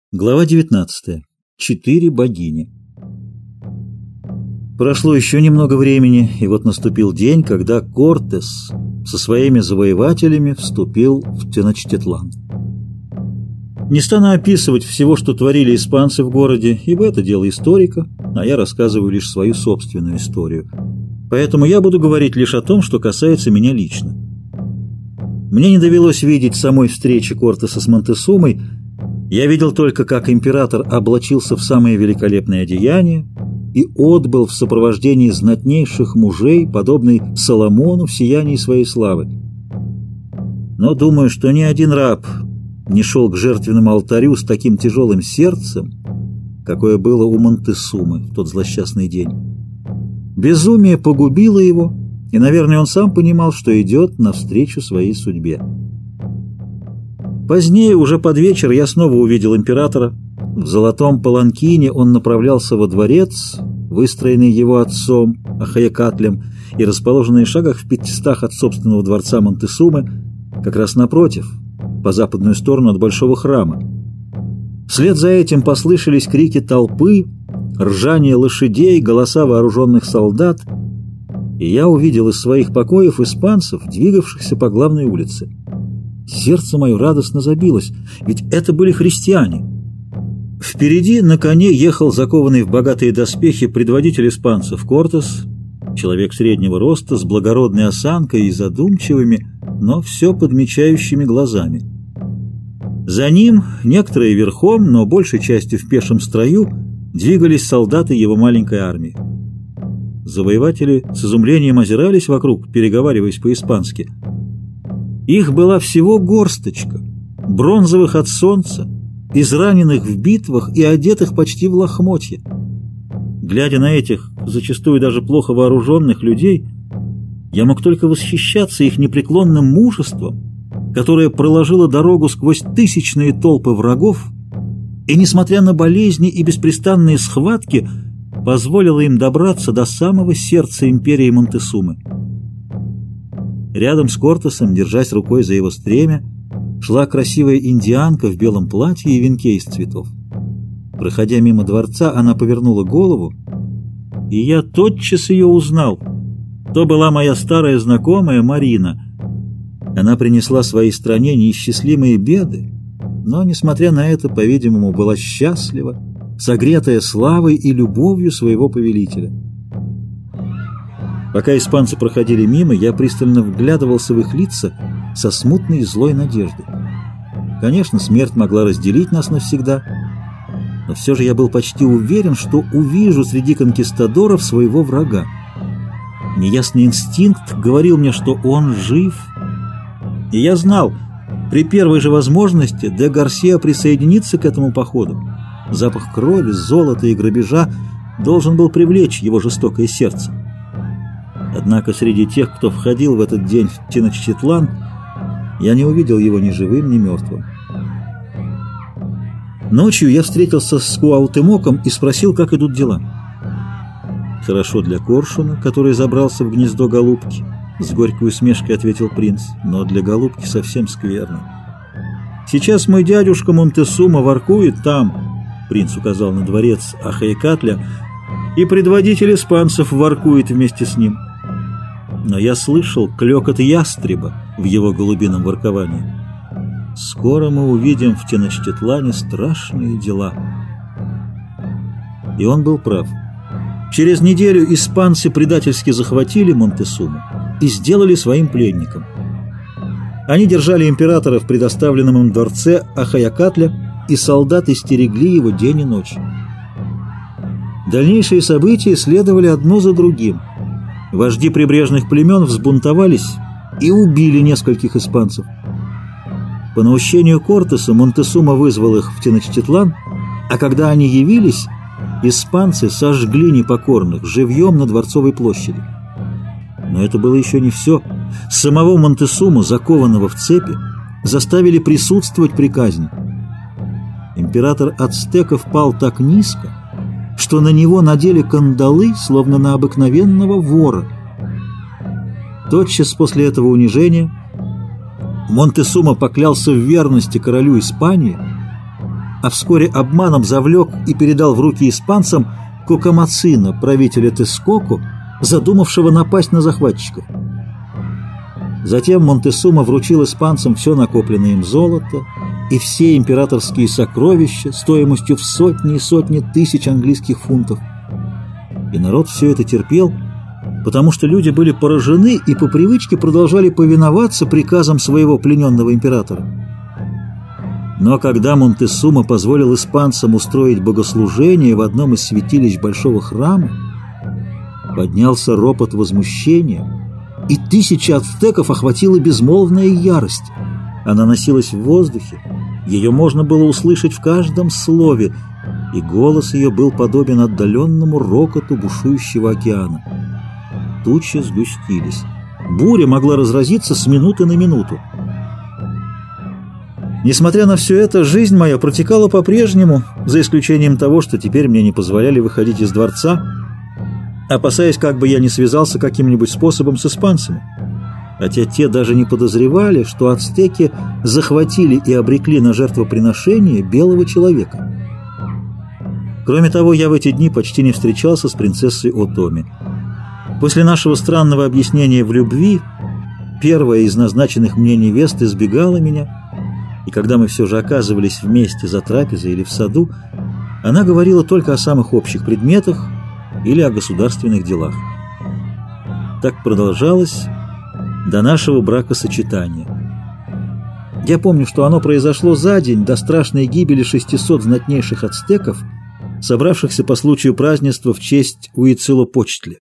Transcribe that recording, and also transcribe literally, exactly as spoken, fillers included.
Глава девятнадцатая. Четыре богини. Прошло еще немного времени, и вот наступил день, когда Кортес со своими завоевателями вступил в Теночтитлан. Не стану описывать всего, что творили испанцы в городе, ибо это дело историка, а я рассказываю лишь свою собственную историю. Поэтому я буду говорить лишь о том, что касается меня лично. Мне не довелось видеть самой встречи Кортеса с Монтесумой. Я видел только, как император облачился в самые великолепные одеяния и отбыл в сопровождении знатнейших мужей, подобный Соломону в сиянии своей славы. Но думаю, что ни один раб не шел к жертвенному алтарю с таким тяжелым сердцем, какое было у Монтесумы в тот злосчастный день. Безумие погубило его, и, наверное, он сам понимал, что идет навстречу своей судьбе. Позднее, уже под вечер, я снова увидел императора. В золотом паланкине он направлялся во дворец, выстроенный его отцом Ахаякатлем и расположенный в шагах в пятистах от собственного дворца Монтесумы, как раз напротив, по западную сторону от большого храма. Вслед за этим послышались крики толпы, ржание лошадей, голоса вооруженных солдат, и я увидел из своих покоев испанцев, двигавшихся по главной улице. Сердце мое радостно забилось, ведь это были христиане. Впереди на коне ехал закованный в богатые доспехи предводитель испанцев Кортес, человек среднего роста, с благородной осанкой и задумчивыми, но все подмечающими глазами. За ним, некоторые верхом, но большей частью в пешем строю, двигались солдаты его маленькой армии. Завоеватели с изумлением озирались вокруг, переговариваясь по-испански. Их была всего горсточка, бронзовых от солнца, израненных в битвах и одетых почти в лохмотья. Глядя на этих, зачастую даже плохо вооруженных людей, я мог только восхищаться их непреклонным мужеством, которое проложило дорогу сквозь тысячные толпы врагов и, несмотря на болезни и беспрестанные схватки, позволило им добраться до самого сердца империи Монтесумы. Рядом с Кортесом, держась рукой за его стремя, шла красивая индианка в белом платье и венке из цветов. Проходя мимо дворца, она повернула голову, и я тотчас ее узнал. То была моя старая знакомая Марина. Она принесла своей стране неисчислимые беды, но, несмотря на это, по-видимому, была счастлива, согретая славой и любовью своего повелителя. Пока испанцы проходили мимо, я пристально вглядывался в их лица со смутной и злой надеждой. Конечно, смерть могла разделить нас навсегда, но все же я был почти уверен, что увижу среди конкистадоров своего врага. Неясный инстинкт говорил мне, что он жив, и я знал, при первой же возможности де Гарсия присоединится к этому походу. Запах крови, золота и грабежа должен был привлечь его жестокое сердце. Однако среди тех, кто входил в этот день в Теночтитлан, я не увидел его ни живым, ни мертвым. Ночью я встретился с Куаутемоком и спросил, как идут дела. «Хорошо для коршуна, который забрался в гнездо голубки», — с горькой усмешкой ответил принц, — «но для голубки совсем скверно. Сейчас мой дядюшка Монтесума воркует там», — принц указал на дворец Ахаякатля, — «и предводитель испанцев воркует вместе с ним. Но я слышал клёкот ястреба в его голубином ворковании. Скоро мы увидим в Теночтитлане страшные дела». И он был прав. Через неделю испанцы предательски захватили Монтесуму и сделали своим пленником. Они держали императора в предоставленном им дворце Ахаякатля, и солдаты стерегли его день и ночь. Дальнейшие события следовали одно за другим. Вожди прибрежных племен взбунтовались и убили нескольких испанцев. По наущению Кортеса Монтесума вызвал их в Теночтитлан, а когда они явились, испанцы сожгли непокорных живьем на Дворцовой площади. Но это было еще не все. Самого Монтесуму, закованного в цепи, заставили присутствовать при казни. Император ацтеков пал так низко, что на него надели кандалы, словно на обыкновенного вора. Тотчас после этого унижения Монтесума поклялся в верности королю Испании а вскоре обманом завлек и передал в руки испанцам Кокомацина, правителя Тескоку, задумавшего напасть на захватчиков. Затем Монтесума вручил испанцам все накопленное им золото и все императорские сокровища стоимостью в сотни и сотни тысяч английских фунтов. И народ все это терпел, потому что люди были поражены и по привычке продолжали повиноваться приказам своего плененного императора. Но когда Монтесума позволил испанцам устроить богослужение в одном из святилищ большого храма, поднялся ропот возмущения, и тысячи ацтеков охватила безмолвная ярость. Она носилась в воздухе, ее можно было услышать в каждом слове, и голос ее был подобен отдаленному рокоту бушующего океана. Тучи сгустились. Буря могла разразиться с минуты на минуту. Несмотря на все это, жизнь моя протекала по-прежнему, за исключением того, что теперь мне не позволяли выходить из дворца, опасаясь, как бы я не связался каким-нибудь способом с испанцами. Хотя те даже не подозревали, что ацтеки захватили и обрекли на жертвоприношение белого человека. Кроме того, я в эти дни почти не встречался с принцессой Отоми. После нашего странного объяснения в любви, первая из назначенных мне невест избегала меня, и когда мы все же оказывались вместе за трапезой или в саду, она говорила только о самых общих предметах или о государственных делах. Так продолжалось до нашего бракосочетания. Я помню, что оно произошло за день до страшной гибели шестисот знатнейших ацтеков, собравшихся по случаю празднества в честь Уицилопочтли.